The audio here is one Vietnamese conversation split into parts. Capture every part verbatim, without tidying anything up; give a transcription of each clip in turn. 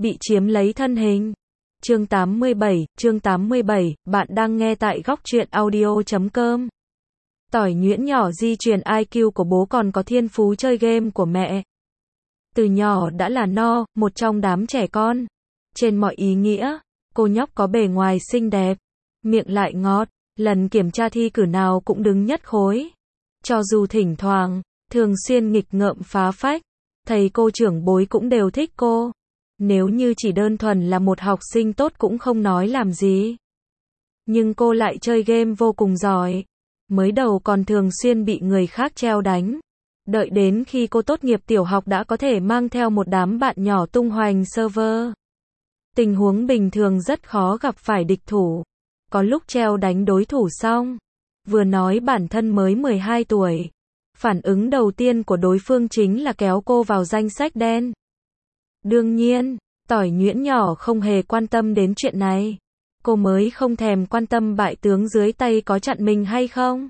bị chiếm lấy thân hình. Chương tám mươi bảy, chương tám mươi bảy, bạn đang nghe tại góc truyện audio chấm com. Tỏi nhuyễn nhỏ di truyền i kiu của bố còn có thiên phú chơi game của mẹ. Từ nhỏ đã là no, một trong đám trẻ con. Trên mọi ý nghĩa, cô nhóc có bề ngoài xinh đẹp, miệng lại ngọt, lần kiểm tra thi cử nào cũng đứng nhất khối. Cho dù thỉnh thoảng, thường xuyên nghịch ngợm phá phách, thầy cô trưởng bối cũng đều thích cô. Nếu như chỉ đơn thuần là một học sinh tốt cũng không nói làm gì. Nhưng cô lại chơi game vô cùng giỏi. Mới đầu còn thường xuyên bị người khác treo đánh. Đợi đến khi cô tốt nghiệp tiểu học đã có thể mang theo một đám bạn nhỏ tung hoành server. Tình huống bình thường rất khó gặp phải địch thủ. Có lúc treo đánh đối thủ xong, vừa nói bản thân mới mười hai tuổi. Phản ứng đầu tiên của đối phương chính là kéo cô vào danh sách đen. Đương nhiên, tỏi nhuyễn nhỏ không hề quan tâm đến chuyện này. Cô mới không thèm quan tâm bại tướng dưới tay có chặn mình hay không.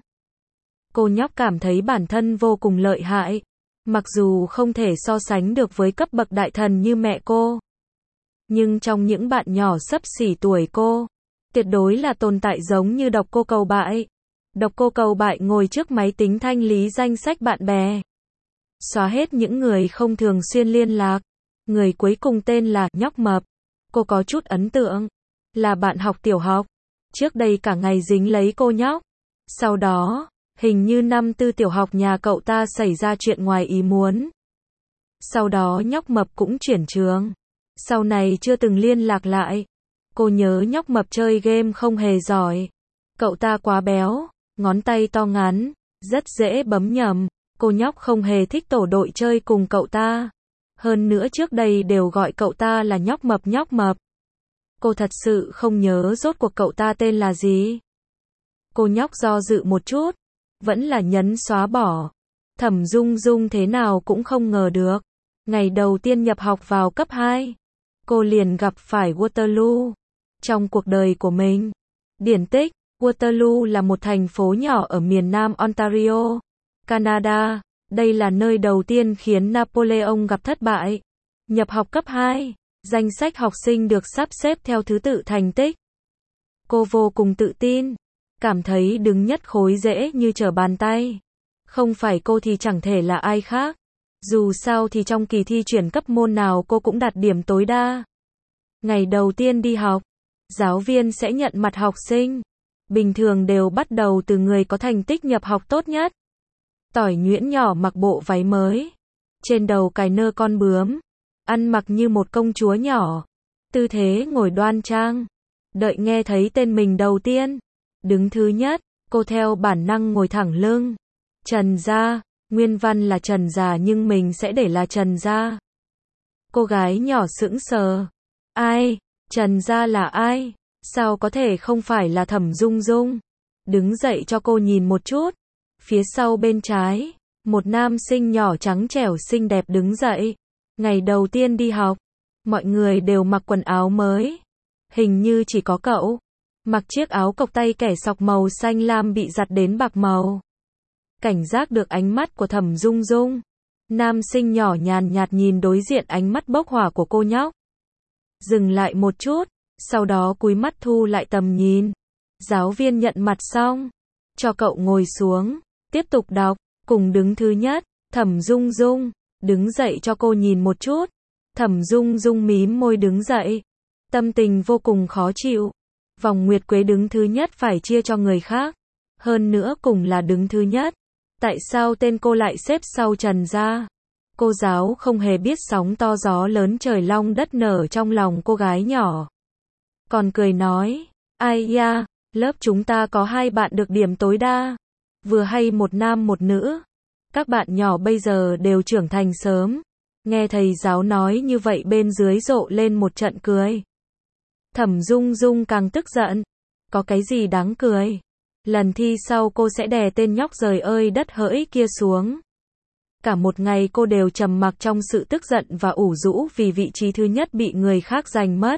Cô nhóc cảm thấy bản thân vô cùng lợi hại. Mặc dù không thể so sánh được với cấp bậc đại thần như mẹ cô. Nhưng trong những bạn nhỏ xấp xỉ tuổi cô, tuyệt đối là tồn tại giống như độc cô cầu bại. Độc cô cầu bại ngồi trước máy tính thanh lý danh sách bạn bè. Xóa hết những người không thường xuyên liên lạc. Người cuối cùng tên là nhóc mập. Cô có chút ấn tượng. Là bạn học tiểu học. Trước đây cả ngày dính lấy cô nhóc. Sau đó, hình như năm tư tiểu học nhà cậu ta xảy ra chuyện ngoài ý muốn. Sau đó nhóc mập cũng chuyển trường. Sau này chưa từng liên lạc lại. Cô nhớ nhóc mập chơi game không hề giỏi. Cậu ta quá béo, ngón tay to ngắn, rất dễ bấm nhầm. Cô nhóc không hề thích tổ đội chơi cùng cậu ta. Hơn nữa trước đây đều gọi cậu ta là nhóc mập nhóc mập. Cô thật sự không nhớ rốt cuộc cậu ta tên là gì. Cô nhóc do dự một chút, vẫn là nhấn xóa bỏ. Thẩm Dung Dung thế nào cũng không ngờ được. Ngày đầu tiên nhập học vào cấp hai, cô liền gặp phải Waterloo. Trong cuộc đời của mình, điển tích, Waterloo là một thành phố nhỏ ở miền nam Ontario, Canada. Đây là nơi đầu tiên khiến Napoleon gặp thất bại. Nhập học cấp hai, danh sách học sinh được sắp xếp theo thứ tự thành tích. Cô vô cùng tự tin, cảm thấy đứng nhất khối dễ như trở bàn tay. Không phải cô thì chẳng thể là ai khác. Dù sao thì trong kỳ thi chuyển cấp môn nào cô cũng đạt điểm tối đa. Ngày đầu tiên đi học, giáo viên sẽ nhận mặt học sinh. Bình thường đều bắt đầu từ người có thành tích nhập học tốt nhất. Tỏi nhuyễn nhỏ mặc bộ váy mới, trên đầu cài nơ con bướm, ăn mặc như một công chúa nhỏ, tư thế ngồi đoan trang. Đợi nghe thấy tên mình đầu tiên, đứng thứ nhất, cô theo bản năng ngồi thẳng lưng. Trần gia, nguyên văn là Trần già nhưng mình sẽ để là Trần gia. Cô gái nhỏ sững sờ. Ai? Trần gia là ai? Sao có thể không phải là Thẩm Dung Dung? Đứng dậy cho cô nhìn một chút. Phía sau bên trái, một nam sinh nhỏ trắng trẻo xinh đẹp đứng dậy. Ngày đầu tiên đi học, mọi người đều mặc quần áo mới. Hình như chỉ có cậu mặc chiếc áo cộc tay kẻ sọc màu xanh lam bị giặt đến bạc màu. Cảnh giác được ánh mắt của Thẩm Dung Dung, nam sinh nhỏ nhàn nhạt nhìn đối diện ánh mắt bốc hỏa của cô nhóc. Dừng lại một chút, sau đó cúi mắt thu lại tầm nhìn. Giáo viên nhận mặt xong, cho cậu ngồi xuống, tiếp tục đọc, cùng đứng thứ nhất. Thẩm Dung Dung đứng dậy cho cô nhìn một chút. Thẩm Dung Dung mím môi đứng dậy, tâm tình vô cùng khó chịu. Vòng nguyệt quế đứng thứ nhất phải chia cho người khác, hơn nữa cùng là đứng thứ nhất. Tại sao tên cô lại xếp sau Trần gia? Cô giáo không hề biết sóng to gió lớn trời long đất nở trong lòng cô gái nhỏ. Còn cười nói, ai ya, lớp chúng ta có hai bạn được điểm tối đa. Vừa hay một nam một nữ. Các bạn nhỏ bây giờ đều trưởng thành sớm. Nghe thầy giáo nói như vậy bên dưới rộ lên một trận cười. Thẩm Dung Dung càng tức giận. Có cái gì đáng cười? Lần thi sau cô sẽ đè tên nhóc rời ơi đất hỡi kia xuống. Cả một ngày cô đều trầm mặc trong sự tức giận và ủ rũ vì vị trí thứ nhất bị người khác giành mất.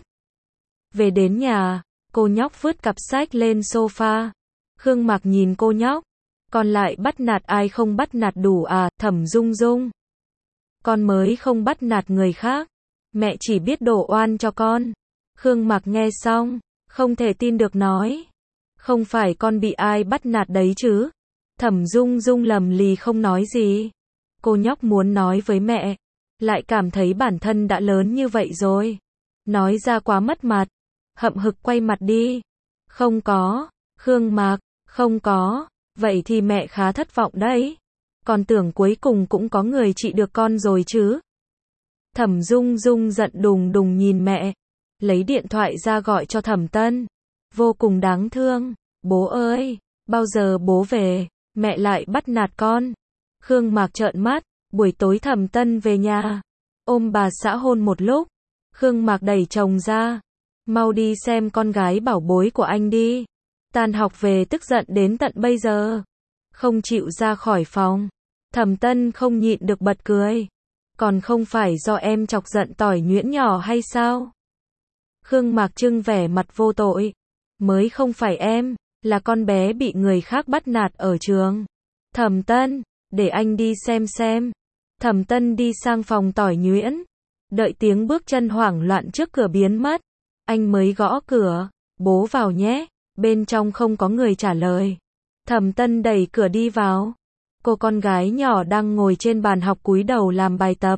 Về đến nhà, cô nhóc vứt cặp sách lên sofa. Khương Mạc nhìn cô nhóc. Con lại bắt nạt ai không bắt nạt đủ à, Thẩm Dung Dung. Con mới không bắt nạt người khác, Mẹ chỉ biết đổ oan cho con. Khương Mạc nghe xong, không thể tin được nói. Không phải con bị ai bắt nạt đấy chứ? Thẩm Dung Dung lầm lì không nói gì. Cô nhóc muốn nói với mẹ, lại cảm thấy bản thân đã lớn như vậy rồi. Nói ra quá mất mặt. Hậm hực quay mặt đi. Không có. Khương Mạc, không có. Vậy thì mẹ khá thất vọng đấy. Con tưởng cuối cùng cũng có người trị được con rồi chứ. Thẩm Dung Dung giận đùng đùng nhìn mẹ. Lấy điện thoại ra gọi cho Thẩm Tân. Vô cùng đáng thương. Bố ơi, bao giờ bố về, mẹ lại bắt nạt con. Khương Mạc trợn mắt. Buổi tối Thẩm Tân về nhà, ôm bà xã hôn một lúc. Khương Mạc đẩy chồng ra. Mau đi xem con gái bảo bối của anh đi. Tan học về tức giận đến tận bây giờ. Không chịu ra khỏi phòng. Thẩm Tân không nhịn được bật cười. Còn không phải do em chọc giận tỏi nhuyễn nhỏ hay sao? Khương Mạc trưng vẻ mặt vô tội. Mới không phải em, là con bé bị người khác bắt nạt ở trường. Thẩm Tân, để anh đi xem xem. Thẩm Tân đi sang phòng tỏi nhuyễn. Đợi tiếng bước chân hoảng loạn trước cửa biến mất. Anh mới gõ cửa. Bố vào nhé. Bên trong không có người trả lời. Thẩm Tân đẩy cửa đi vào. Cô con gái nhỏ đang ngồi trên bàn học cúi đầu làm bài tập.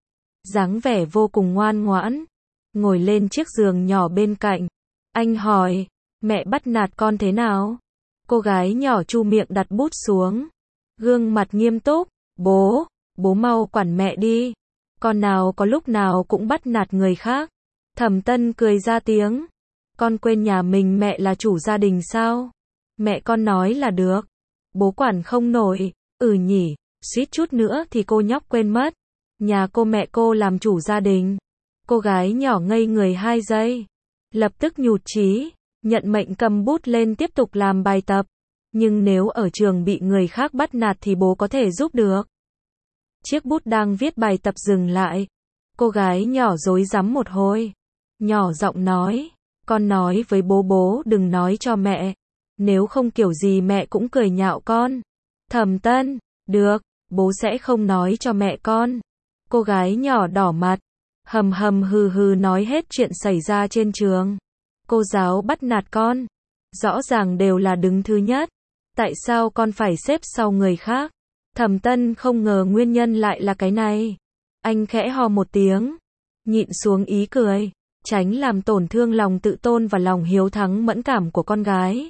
Dáng vẻ vô cùng ngoan ngoãn. Ngồi lên chiếc giường nhỏ bên cạnh. Anh hỏi, mẹ bắt nạt con thế nào? Cô gái nhỏ chu miệng đặt bút xuống. Gương mặt nghiêm túc. Bố, bố mau quản mẹ đi. Con nào có lúc nào cũng bắt nạt người khác. Thẩm Tân cười ra tiếng. Con quên nhà mình mẹ là chủ gia đình sao? Mẹ con nói là được. Bố quản không nổi. Ừ nhỉ, suýt chút nữa thì cô nhóc quên mất. Nhà cô mẹ cô làm chủ gia đình. Cô gái nhỏ ngây người hai giây. Lập tức nhụt chí, nhận mệnh cầm bút lên tiếp tục làm bài tập. Nhưng nếu ở trường bị người khác bắt nạt thì bố có thể giúp được. Chiếc bút đang viết bài tập dừng lại. Cô gái nhỏ rối rắm một hồi. Nhỏ giọng nói, con nói với bố bố đừng nói cho mẹ. Nếu không kiểu gì mẹ cũng cười nhạo con. Thẩm Tân, được, bố sẽ không nói cho mẹ con. Cô gái nhỏ đỏ mặt, hầm hầm hừ hừ nói hết chuyện xảy ra trên trường. Cô giáo bắt nạt con. Rõ ràng đều là đứng thứ nhất. Tại sao con phải xếp sau người khác? Thẩm Tân không ngờ nguyên nhân lại là cái này. Anh khẽ ho một tiếng, nhịn xuống ý cười, tránh làm tổn thương lòng tự tôn và lòng hiếu thắng mẫn cảm của con gái.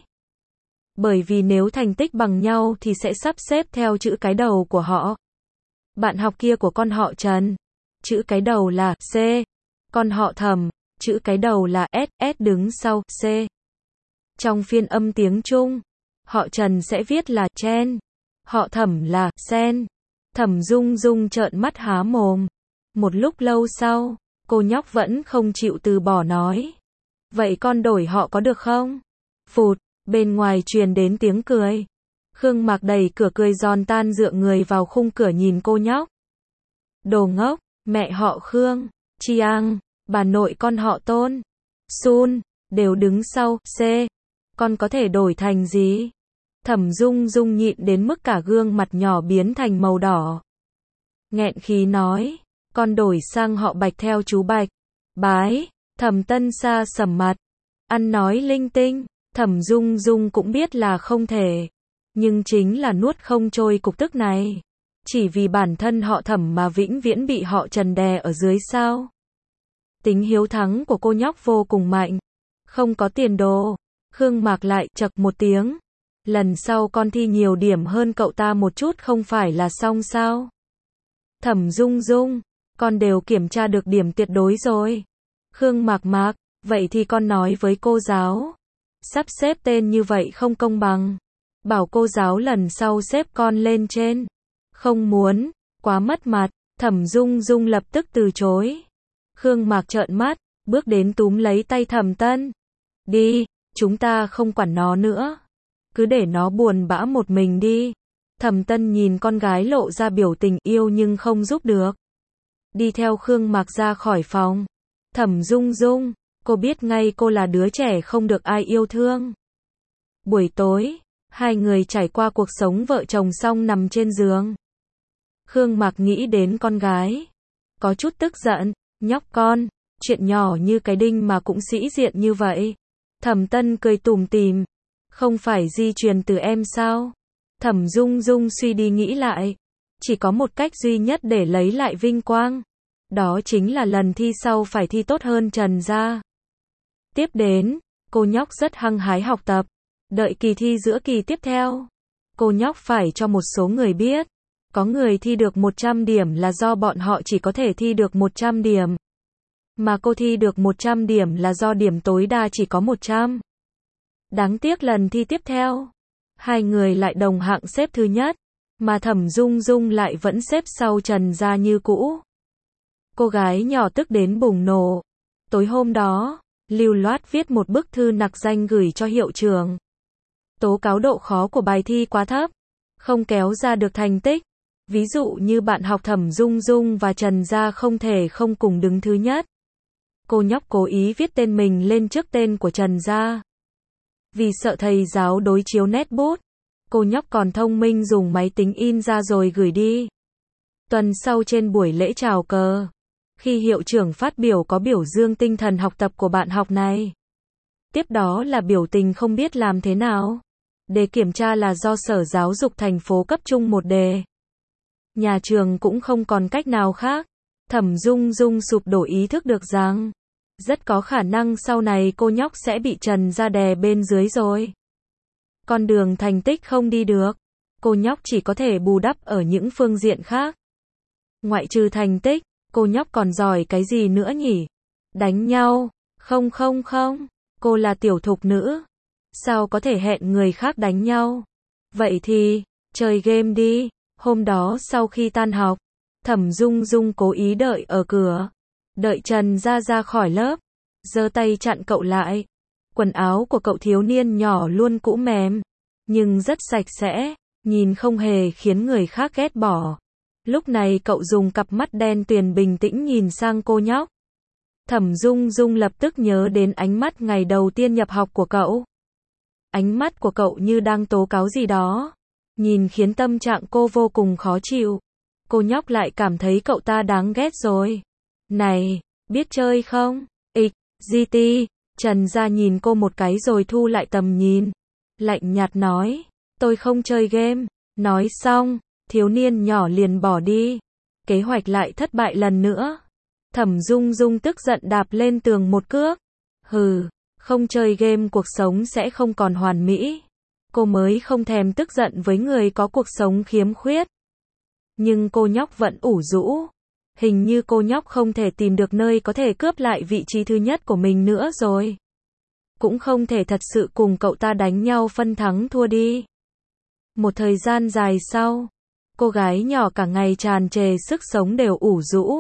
Bởi vì nếu thành tích bằng nhau thì sẽ sắp xếp theo chữ cái đầu của họ. Bạn học kia của con họ Trần, chữ cái đầu là C. Con họ Thẩm, chữ cái đầu là S, S đứng sau C. Trong phiên âm tiếng Trung, họ Trần sẽ viết là Chen, họ Thẩm là Sen. Thẩm Dung Dung trợn mắt há mồm. Một lúc lâu sau, cô nhóc vẫn không chịu từ bỏ nói. Vậy con đổi họ có được không? Phụt, bên ngoài truyền đến tiếng cười. Khương Mạc đẩy cửa cười giòn tan dựa người vào khung cửa nhìn cô nhóc. Đồ ngốc, mẹ họ Khương, Chiang, bà nội con họ Tôn, Sun, đều đứng sau C. Con có thể đổi thành gì? Thẩm Dung Dung nhịn đến mức cả gương mặt nhỏ biến thành màu đỏ. Nghẹn khí nói, con đổi sang họ Bạch theo chú Bạch. Bái, Thẩm Tân xa sầm mặt. Ăn nói linh tinh, Thẩm Dung Dung cũng biết là không thể. Nhưng chính là nuốt không trôi cục tức này. Chỉ vì bản thân họ Thẩm mà vĩnh viễn bị họ Trần đè ở dưới sao. Tính hiếu thắng của cô nhóc vô cùng mạnh. Không có tiền đồ. Khương Mạc lại chậc một tiếng. Lần sau con thi nhiều điểm hơn cậu ta một chút không phải là xong sao? Thẩm Dung Dung, con đều kiểm tra được điểm tuyệt đối rồi. Khương Mạc Mạc, vậy thì con nói với cô giáo. Sắp xếp tên như vậy không công bằng. Bảo cô giáo lần sau xếp con lên trên. Không muốn, quá mất mặt. Thẩm Dung Dung lập tức từ chối. Khương Mạc trợn mắt, bước đến túm lấy tay Thẩm Tân. Đi, chúng ta không quản nó nữa. Cứ để nó buồn bã một mình đi. Thẩm Tân nhìn con gái lộ ra biểu tình yêu nhưng không giúp được. Đi theo Khương Mạc ra khỏi phòng. Thẩm Dung Dung, cô biết ngay cô là đứa trẻ không được ai yêu thương. Buổi tối, hai người trải qua cuộc sống vợ chồng xong nằm trên giường. Khương Mạc nghĩ đến con gái. Có chút tức giận, Nhóc con, chuyện nhỏ như cái đinh mà cũng sĩ diện như vậy. Thẩm Tân cười tủm tỉm. Không phải di truyền từ em sao? Thẩm Dung Dung suy đi nghĩ lại. Chỉ có một cách duy nhất để lấy lại vinh quang. Đó chính là lần thi sau phải thi tốt hơn Trần gia. Tiếp đến, cô nhóc rất hăng hái học tập. Đợi kỳ thi giữa kỳ tiếp theo. Cô nhóc phải cho một số người biết. Có người thi được một trăm điểm là do bọn họ chỉ có thể thi được một trăm điểm. Mà cô thi được một trăm điểm là do điểm tối đa chỉ có một trăm. Đáng tiếc lần thi tiếp theo, hai người lại đồng hạng xếp thứ nhất, mà Thẩm Dung Dung lại vẫn xếp sau Trần gia như cũ. Cô gái nhỏ tức đến bùng nổ. Tối hôm đó, lưu loát viết một bức thư nặc danh gửi cho hiệu trưởng. Tố cáo độ khó của bài thi quá thấp, không kéo ra được thành tích. Ví dụ như bạn học Thẩm Dung Dung và Trần gia không thể không cùng đứng thứ nhất. Cô nhóc cố ý viết tên mình lên trước tên của Trần gia. Vì sợ thầy giáo đối chiếu nét bút, cô nhóc còn thông minh dùng máy tính in ra rồi gửi đi. Tuần sau trên buổi lễ chào cờ, khi hiệu trưởng phát biểu có biểu dương tinh thần học tập của bạn học này. Tiếp đó là biểu tình không biết làm thế nào. Đề kiểm tra là do Sở Giáo dục thành phố cấp chung một đề. Nhà trường cũng không còn cách nào khác. Thẩm Dung Dung sụp đổ ý thức được rằng rất có khả năng sau này cô nhóc sẽ bị Trần gia đè bên dưới rồi. Con đường thành tích không đi được, cô nhóc chỉ có thể bù đắp ở những phương diện khác. Ngoại trừ thành tích, cô nhóc còn giỏi cái gì nữa nhỉ? Đánh nhau? Không không không, cô là tiểu thục nữ. Sao có thể hẹn người khác đánh nhau? Vậy thì, chơi game đi. Hôm đó sau khi tan học, Thẩm Dung Dung cố ý đợi ở cửa. Đợi Trần gia ra khỏi lớp, giơ tay chặn cậu lại. Quần áo của cậu thiếu niên nhỏ luôn cũ mềm, nhưng rất sạch sẽ, nhìn không hề khiến người khác ghét bỏ. Lúc này cậu dùng cặp mắt đen tuyền bình tĩnh nhìn sang cô nhóc. Thẩm Dung Dung lập tức nhớ đến ánh mắt ngày đầu tiên nhập học của cậu. Ánh mắt của cậu như đang tố cáo gì đó, nhìn khiến tâm trạng cô vô cùng khó chịu. Cô nhóc lại cảm thấy cậu ta đáng ghét rồi. Này, biết chơi không? Ịch, giê tê, Trần gia nhìn cô một cái rồi thu lại tầm nhìn. Lạnh nhạt nói, tôi không chơi game. Nói xong, thiếu niên nhỏ liền bỏ đi. Kế hoạch lại thất bại lần nữa. Thẩm Dung Dung tức giận đạp lên tường một cước. Hừ, không chơi game cuộc sống sẽ không còn hoàn mỹ. Cô mới không thèm tức giận với người có cuộc sống khiếm khuyết. Nhưng cô nhóc vẫn ủ rũ. Hình như cô nhóc không thể tìm được nơi có thể cướp lại vị trí thứ nhất của mình nữa rồi. Cũng không thể thật sự cùng cậu ta đánh nhau phân thắng thua đi. Một thời gian dài sau, cô gái nhỏ cả ngày tràn trề sức sống đều ủ rũ.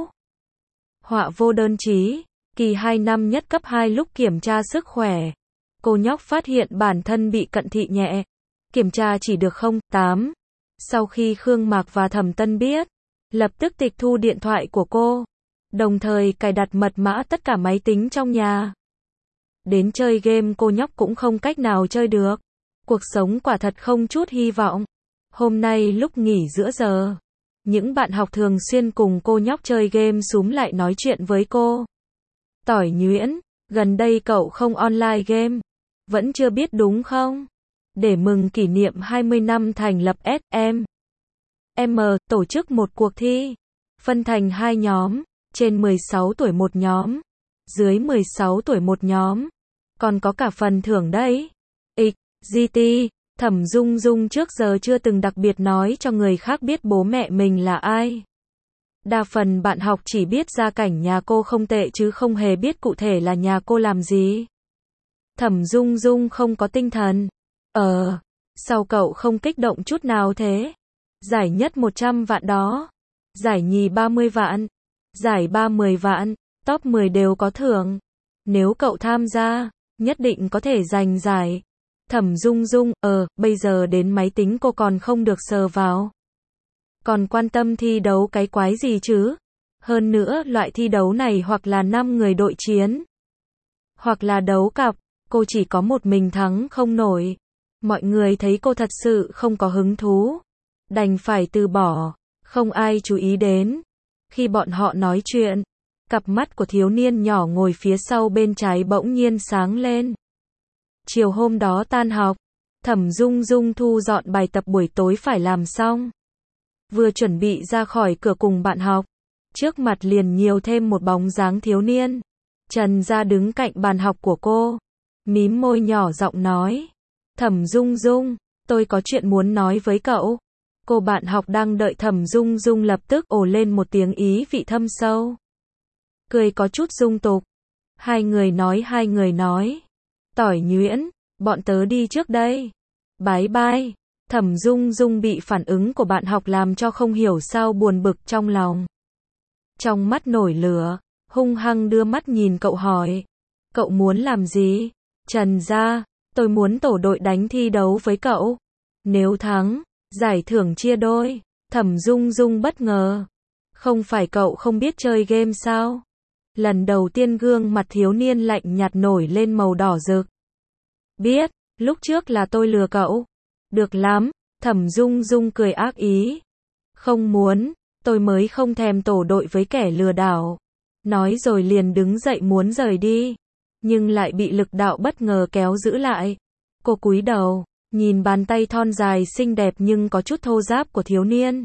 Họa vô đơn chí, kỳ hai năm nhất cấp hai lúc kiểm tra sức khỏe. Cô nhóc phát hiện bản thân bị cận thị nhẹ. Kiểm tra chỉ được không tám. Sau khi Khương Mạc và Thẩm Tân biết, lập tức tịch thu điện thoại của cô, đồng thời cài đặt mật mã tất cả máy tính trong nhà. Đến chơi game cô nhóc cũng không cách nào chơi được. Cuộc sống quả thật không chút hy vọng. Hôm nay lúc nghỉ giữa giờ, những bạn học thường xuyên cùng cô nhóc chơi game xúm lại nói chuyện với cô. Tỏi nhuyễn, gần đây cậu không online game, vẫn chưa biết đúng không? Để mừng kỷ niệm hai mươi năm thành lập ét em em tổ chức một cuộc thi, phân thành hai nhóm, trên mười sáu tuổi một nhóm, dưới mười sáu tuổi một nhóm, còn có cả phần thưởng đấy. Ịch, giê tê, Thẩm Dung Dung trước giờ chưa từng đặc biệt nói cho người khác biết bố mẹ mình là ai. Đa phần bạn học chỉ biết gia cảnh nhà cô không tệ chứ không hề biết cụ thể là nhà cô làm gì. Thẩm Dung Dung không có tinh thần. Ờ, sao cậu không kích động chút nào thế? Giải nhất một trăm vạn đó, giải nhì ba mươi vạn, giải ba mười vạn, top mười đều có thưởng. Nếu cậu tham gia, nhất định có thể giành giải. Thẩm Dung Dung, ờ, bây giờ đến máy tính cô còn không được sờ vào. Còn quan tâm thi đấu cái quái gì chứ? Hơn nữa, loại thi đấu này hoặc là năm người đội chiến, hoặc là đấu cặp, cô chỉ có một mình thắng không nổi. Mọi người thấy cô thật sự không có hứng thú, đành phải từ bỏ, không ai chú ý đến. Khi bọn họ nói chuyện, Cặp mắt của thiếu niên nhỏ ngồi phía sau bên trái bỗng nhiên sáng lên. Chiều hôm đó tan học, Thẩm Dung Dung thu dọn bài tập buổi tối phải làm xong. Vừa chuẩn bị ra khỏi cửa cùng bạn học, trước mặt liền nhiều thêm một bóng dáng thiếu niên. Trần Gia đứng cạnh bàn học của cô, mím môi nhỏ giọng nói. Thẩm Dung Dung, tôi có chuyện muốn nói với cậu. Cô bạn học đang đợi Thẩm Dung Dung lập tức ồ lên một tiếng ý vị thâm sâu. Cười có chút dung tục. Hai người nói hai người nói. Tỏi nhuyễn, bọn tớ đi trước đây. Bái bai. Thẩm Dung Dung bị phản ứng của bạn học làm cho không hiểu sao buồn bực trong lòng. Trong mắt nổi lửa, hung hăng đưa mắt nhìn cậu hỏi. Cậu muốn làm gì? Trần Gia, tôi muốn tổ đội đánh thi đấu với cậu. Nếu thắng, giải thưởng chia đôi. Thẩm Dung Dung bất ngờ. Không phải cậu không biết chơi game sao? Lần đầu tiên gương mặt thiếu niên lạnh nhạt nổi lên màu đỏ rực. Biết, lúc trước là tôi lừa cậu. Được lắm, Thẩm Dung Dung cười ác ý. Không muốn, tôi mới không thèm tổ đội với kẻ lừa đảo. Nói rồi liền đứng dậy muốn rời đi. Nhưng lại bị lực đạo bất ngờ kéo giữ lại. Cô cúi đầu, nhìn bàn tay thon dài xinh đẹp nhưng có chút thô ráp của thiếu niên.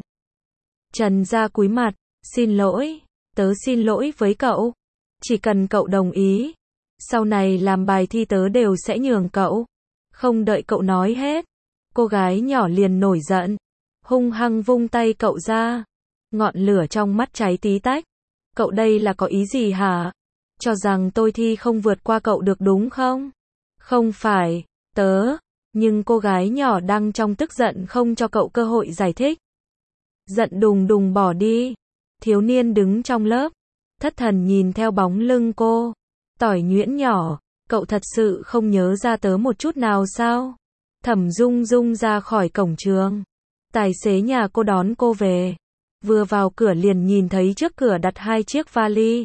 Trần Gia cúi mặt, xin lỗi, tớ xin lỗi với cậu. Chỉ cần cậu đồng ý, sau này làm bài thi tớ đều sẽ nhường cậu. Không đợi cậu nói hết, cô gái nhỏ liền nổi giận, hung hăng vung tay cậu ra. Ngọn lửa trong mắt cháy tí tách. Cậu đây là có ý gì hả? Cho rằng tôi thi không vượt qua cậu được đúng không? Không phải, tớ. Nhưng cô gái nhỏ đang trong tức giận không cho cậu cơ hội giải thích. Giận đùng đùng bỏ đi. Thiếu niên đứng trong lớp, thất thần nhìn theo bóng lưng cô. Tỏi nhuyễn nhỏ, cậu thật sự không nhớ ra tớ một chút nào sao? Thẩm Dung Dung ra khỏi cổng trường. Tài xế nhà cô đón cô về. Vừa vào cửa liền nhìn thấy trước cửa đặt hai chiếc vali.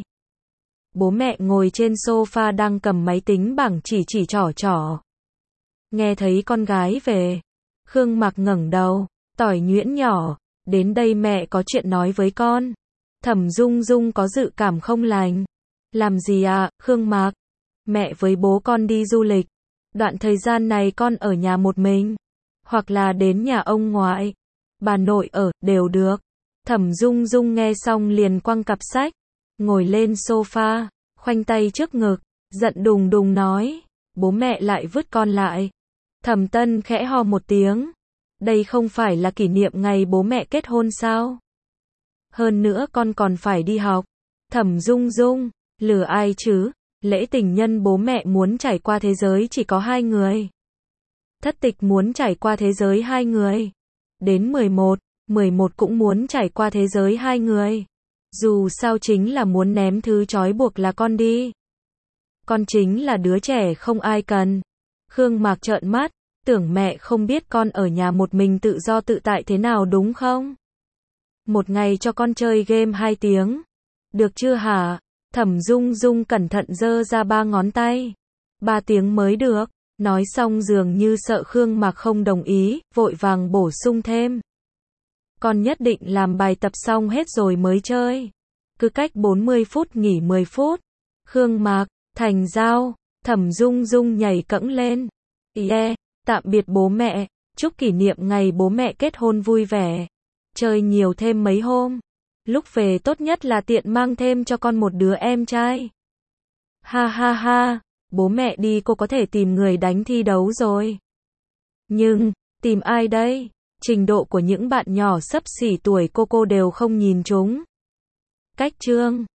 Bố mẹ ngồi trên sofa đang cầm máy tính bảng chỉ chỉ trỏ trỏ. Nghe thấy con gái về, Khương Mạc ngẩng đầu. Tỏi nhuyễn nhỏ, đến đây mẹ có chuyện nói với con. Thẩm Dung Dung có dự cảm không lành. Làm gì à, Khương Mạc? Mẹ với bố con đi du lịch. Đoạn thời gian này con ở nhà một mình. Hoặc là đến nhà ông ngoại, bà nội ở, đều được. Thẩm Dung Dung nghe xong liền quăng cặp sách, ngồi lên sofa, khoanh tay trước ngực, giận đùng đùng nói. Bố mẹ lại vứt con lại. Thẩm Tân khẽ ho một tiếng. Đây không phải là kỷ niệm ngày bố mẹ kết hôn sao? Hơn nữa con còn phải đi học. Thẩm Dung Dung, lừa ai chứ? Lễ tình nhân bố mẹ muốn trải qua thế giới chỉ có hai người. Thất tịch muốn trải qua thế giới hai người. Đến mười một, mười một cũng muốn trải qua thế giới hai người. Dù sao chính là muốn ném thứ trói buộc là con đi. Con chính là đứa trẻ không ai cần. Khương Mạc trợn mắt, tưởng mẹ không biết con ở nhà một mình tự do tự tại thế nào đúng không? Một ngày cho con chơi game hai tiếng. Được chưa hả? Thẩm Dung Dung cẩn thận giơ ra ba ngón tay. Ba tiếng mới được. Nói xong dường như sợ Khương Mạc không đồng ý, vội vàng bổ sung thêm. Con nhất định làm bài tập xong hết rồi mới chơi. Cứ cách bốn mươi phút nghỉ mười phút. Khương Mạc, thành giao. Thẩm Dung Dung nhảy cẫng lên. Yeah, tạm biệt bố mẹ. Chúc kỷ niệm ngày bố mẹ kết hôn vui vẻ. Chơi nhiều thêm mấy hôm. Lúc về tốt nhất là tiện mang thêm cho con một đứa em trai. Ha ha ha, bố mẹ đi cô có thể tìm người đánh thi đấu rồi. Nhưng, tìm ai đây? Trình độ của những bạn nhỏ xấp xỉ tuổi cô cô đều không nhìn chúng. Cách chương